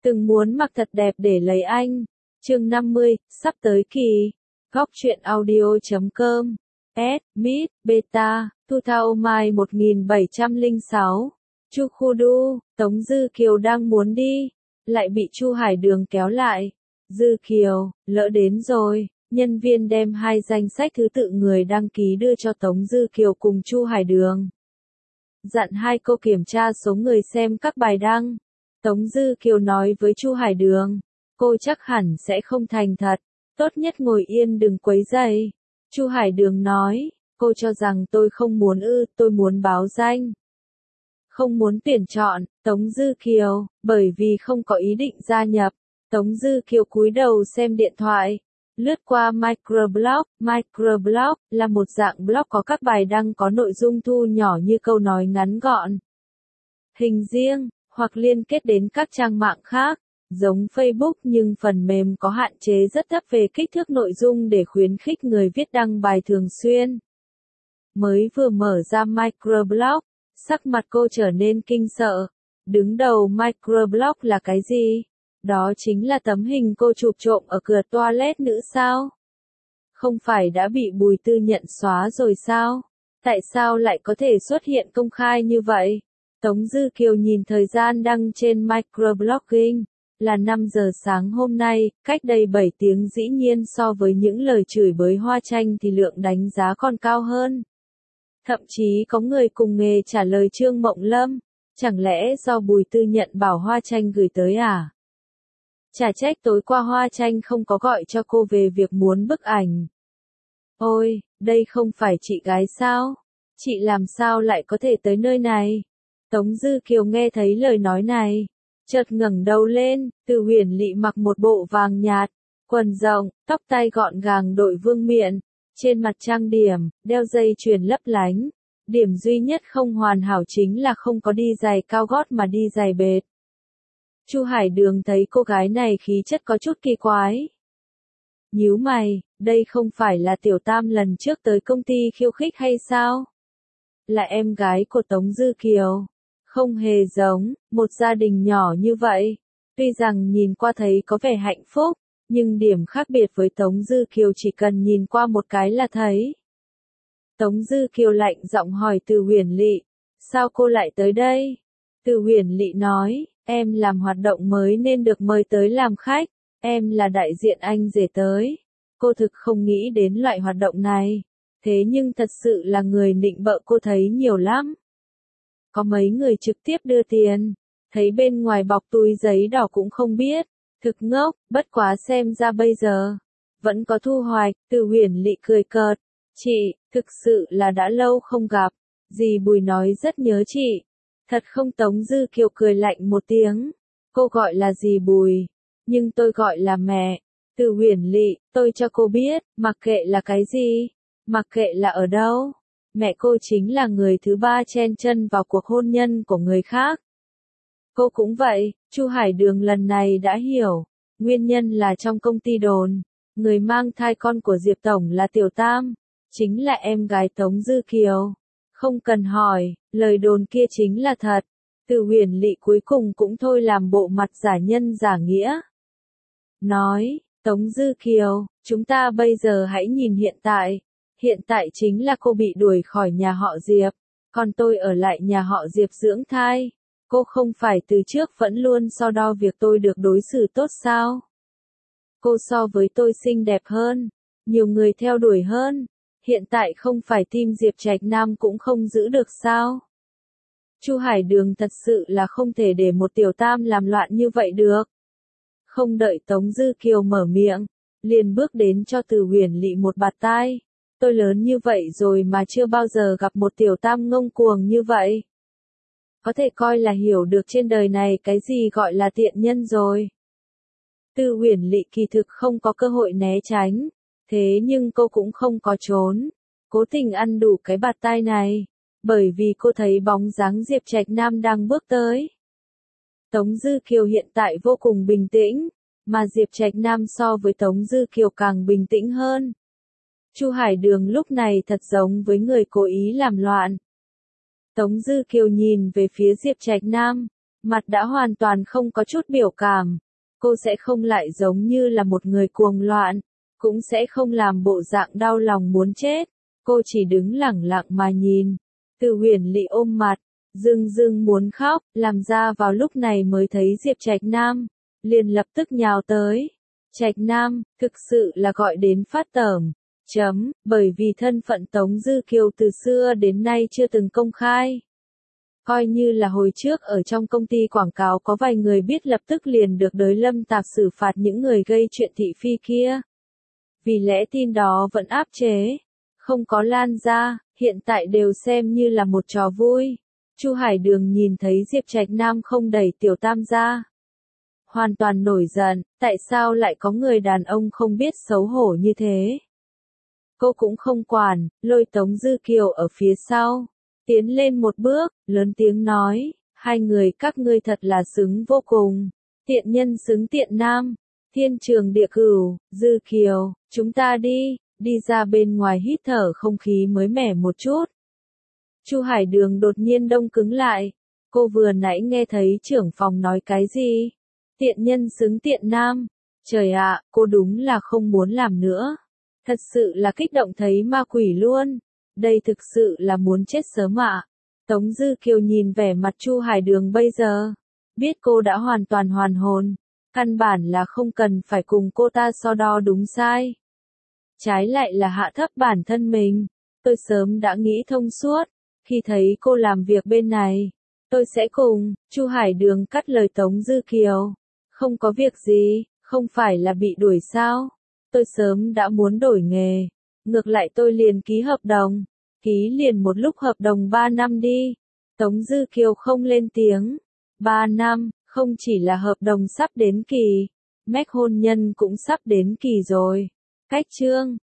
Từng muốn mặc thật đẹp để lấy anh. Chương 50, sắp tới kỳ. Góc truyện audio.com. Mid, Beta, Thu Thao Mai 1706. Chu Khu Đu, Tống Dư Kiều đang muốn đi, lại bị Chu Hải Đường kéo lại. Dư Kiều, lỡ đến rồi. Nhân viên đem hai danh sách thứ tự người đăng ký đưa cho Tống Dư Kiều cùng Chu Hải Đường. Dặn hai cô kiểm tra số người xem các bài đăng. Tống Dư Kiều nói với Chu Hải Đường, cô chắc hẳn sẽ không thành thật, tốt nhất ngồi yên đừng quấy rầy. Chu Hải Đường nói, cô cho rằng tôi không muốn tôi muốn báo danh. Không muốn tuyển chọn, Tống Dư Kiều, bởi vì không có ý định gia nhập. Tống Dư Kiều cúi đầu xem điện thoại, lướt qua microblog. Microblog là một dạng blog có các bài đăng có nội dung thu nhỏ như câu nói ngắn gọn, hình riêng, hoặc liên kết đến các trang mạng khác, giống Facebook nhưng phần mềm có hạn chế rất thấp về kích thước nội dung để khuyến khích người viết đăng bài thường xuyên. Mới vừa mở ra microblog, sắc mặt cô trở nên kinh sợ. Đứng đầu microblog là cái gì? Đó chính là tấm hình cô chụp trộm ở cửa toilet nữ sao? Không phải đã bị Bùi Tư Nhận xóa rồi sao? Tại sao lại có thể xuất hiện công khai như vậy? Tống Dư Kiều nhìn thời gian đăng trên microblogging, là 5 giờ sáng hôm nay, cách đây 7 tiếng dĩ nhiên so với những lời chửi bới Hoa Tranh thì lượng đánh giá còn cao hơn. Thậm chí có người cùng nghề trả lời Trương Mộng Lâm, chẳng lẽ do Bùi Tư Nhận bảo Hoa Tranh gửi tới à? Chả trách tối qua Hoa Tranh không có gọi cho cô về việc muốn bức ảnh. Ôi, đây không phải chị gái sao? Chị làm sao lại có thể tới nơi này? Tống Dư Kiều nghe thấy lời nói này, chợt ngẩng đầu lên. Từ Huyền Lị mặc một bộ vàng nhạt, quần rộng, tóc tai gọn gàng đội vương miện, trên mặt trang điểm, đeo dây chuyền lấp lánh. Điểm duy nhất không hoàn hảo chính là không có đi giày cao gót mà đi giày bệt. Chu Hải Đường thấy cô gái này khí chất có chút kỳ quái. Nhíu mày, đây không phải là Tiểu Tam lần trước tới công ty khiêu khích hay sao? Là em gái của Tống Dư Kiều. Không hề giống, một gia đình nhỏ như vậy. Tuy rằng nhìn qua thấy có vẻ hạnh phúc, nhưng điểm khác biệt với Tống Dư Kiều chỉ cần nhìn qua một cái là thấy. Tống Dư Kiều lạnh giọng hỏi Từ Huyền Lị, sao cô lại tới đây? Từ Huyền Lị nói, em làm hoạt động mới nên được mời tới làm khách, em là đại diện anh rể tới. Cô thực không nghĩ đến loại hoạt động này, thế nhưng thật sự là người nịnh bợ cô thấy nhiều lắm. Có mấy người trực tiếp đưa tiền, thấy bên ngoài bọc túi giấy đỏ cũng không biết, thực ngốc, bất quá xem ra bây giờ vẫn có thu hoạch. Từ Huyền Lị cười cợt, chị, thực sự là đã lâu không gặp, dì Bùi nói rất nhớ chị. Thật không? Tống Dư Kiều cười lạnh một tiếng, cô gọi là dì Bùi, nhưng tôi gọi là mẹ. Từ Huyền Lị, tôi cho cô biết, mặc kệ là cái gì, mặc kệ là ở đâu, mẹ cô chính là người thứ ba chen chân vào cuộc hôn nhân của người khác. Cô cũng vậy. Chu Hải Đường lần này đã hiểu, nguyên nhân là trong công ty đồn, người mang thai con của Diệp Tổng là Tiểu Tam, chính là em gái Tống Dư Kiều. Không cần hỏi, lời đồn kia chính là thật. Từ Huyền Lị cuối cùng cũng thôi làm bộ mặt giả nhân giả nghĩa. Nói, Tống Dư Kiều, chúng ta bây giờ hãy nhìn hiện tại. Hiện tại chính là cô bị đuổi khỏi nhà họ Diệp, còn tôi ở lại nhà họ Diệp dưỡng thai. Cô không phải từ trước vẫn luôn so đo việc tôi được đối xử tốt sao? Cô so với tôi xinh đẹp hơn, nhiều người theo đuổi hơn. Hiện tại không phải team Diệp Trạch Nam cũng không giữ được sao? Chu Hải Đường thật sự là không thể để một Tiểu Tam làm loạn như vậy được. Không đợi Tống Dư Kiều mở miệng, liền bước đến cho Từ Huyền Lị một bạt tai. Tôi lớn như vậy rồi mà chưa bao giờ gặp một Tiểu Tam ngông cuồng như vậy. Có thể coi là hiểu được trên đời này cái gì gọi là tiện nhân rồi. Từ Huyền Lị kỳ thực không có cơ hội né tránh, thế nhưng cô cũng không có trốn, cố tình ăn đủ cái bạt tai này, bởi vì cô thấy bóng dáng Diệp Trạch Nam đang bước tới. Tống Dư Kiều hiện tại vô cùng bình tĩnh, mà Diệp Trạch Nam so với Tống Dư Kiều càng bình tĩnh hơn. Chu Hải Đường lúc này thật giống với người cố ý làm loạn. Tống Dư Kiều nhìn về phía Diệp Trạch Nam, Mặt đã hoàn toàn không có chút biểu cảm. Cô sẽ không lại giống như là một người cuồng loạn, cũng sẽ không làm bộ dạng đau lòng muốn chết. Cô chỉ đứng lẳng lặng mà nhìn. Từ Huyền Lị ôm mặt, rưng rưng muốn khóc, làm ra vào lúc này mới thấy Diệp Trạch Nam, liền lập tức nhào tới. Trạch Nam, thực sự là gọi đến phát tởm. Bởi vì thân phận Tống Dư Kiều từ xưa đến nay chưa từng công khai. Coi như là hồi trước ở trong công ty quảng cáo có vài người biết lập tức liền được đới lâm tạp xử phạt những người gây chuyện thị phi kia. Vì lẽ tin đó vẫn áp chế, không có lan ra, hiện tại đều xem như là một trò vui. Chu Hải Đường nhìn thấy Diệp Trạch Nam không đẩy Tiểu Tam ra. Hoàn toàn nổi giận, tại sao lại có người đàn ông không biết xấu hổ như thế? Cô cũng không quản, lôi Tống Dư Kiều ở phía sau. Tiến lên một bước, lớn tiếng nói, hai người các ngươi thật là xứng vô cùng. Tiện nhân xứng tiện nam. Thiên trường địa cửu, Dư Kiều, chúng ta đi ra bên ngoài hít thở không khí mới mẻ một chút. Chu Hải Đường đột nhiên đông cứng lại. Cô vừa nãy nghe thấy trưởng phòng nói cái gì? Tiện nhân xứng tiện nam. Trời ạ, cô đúng là không muốn làm nữa. Thật sự là kích động thấy ma quỷ luôn. Đây thực sự là muốn chết sớm ạ. Tống Dư Kiều nhìn vẻ mặt Chu Hải Đường bây giờ. Biết cô đã hoàn toàn hoàn hồn. Căn bản là không cần phải cùng cô ta so đo đúng sai. Trái lại là hạ thấp bản thân mình. Tôi sớm đã nghĩ thông suốt. Khi thấy cô làm việc bên này, tôi sẽ cùng. Chu Hải Đường cắt lời Tống Dư Kiều. Không có việc gì, không phải là bị đuổi sao? Tôi sớm đã muốn đổi nghề. Ngược lại tôi liền ký hợp đồng. Ký liền một lúc hợp đồng 3 năm đi. Tống Dư Kiều không lên tiếng. 3 năm, không chỉ là hợp đồng sắp đến kỳ. Mech hôn nhân cũng sắp đến kỳ rồi. Cách chương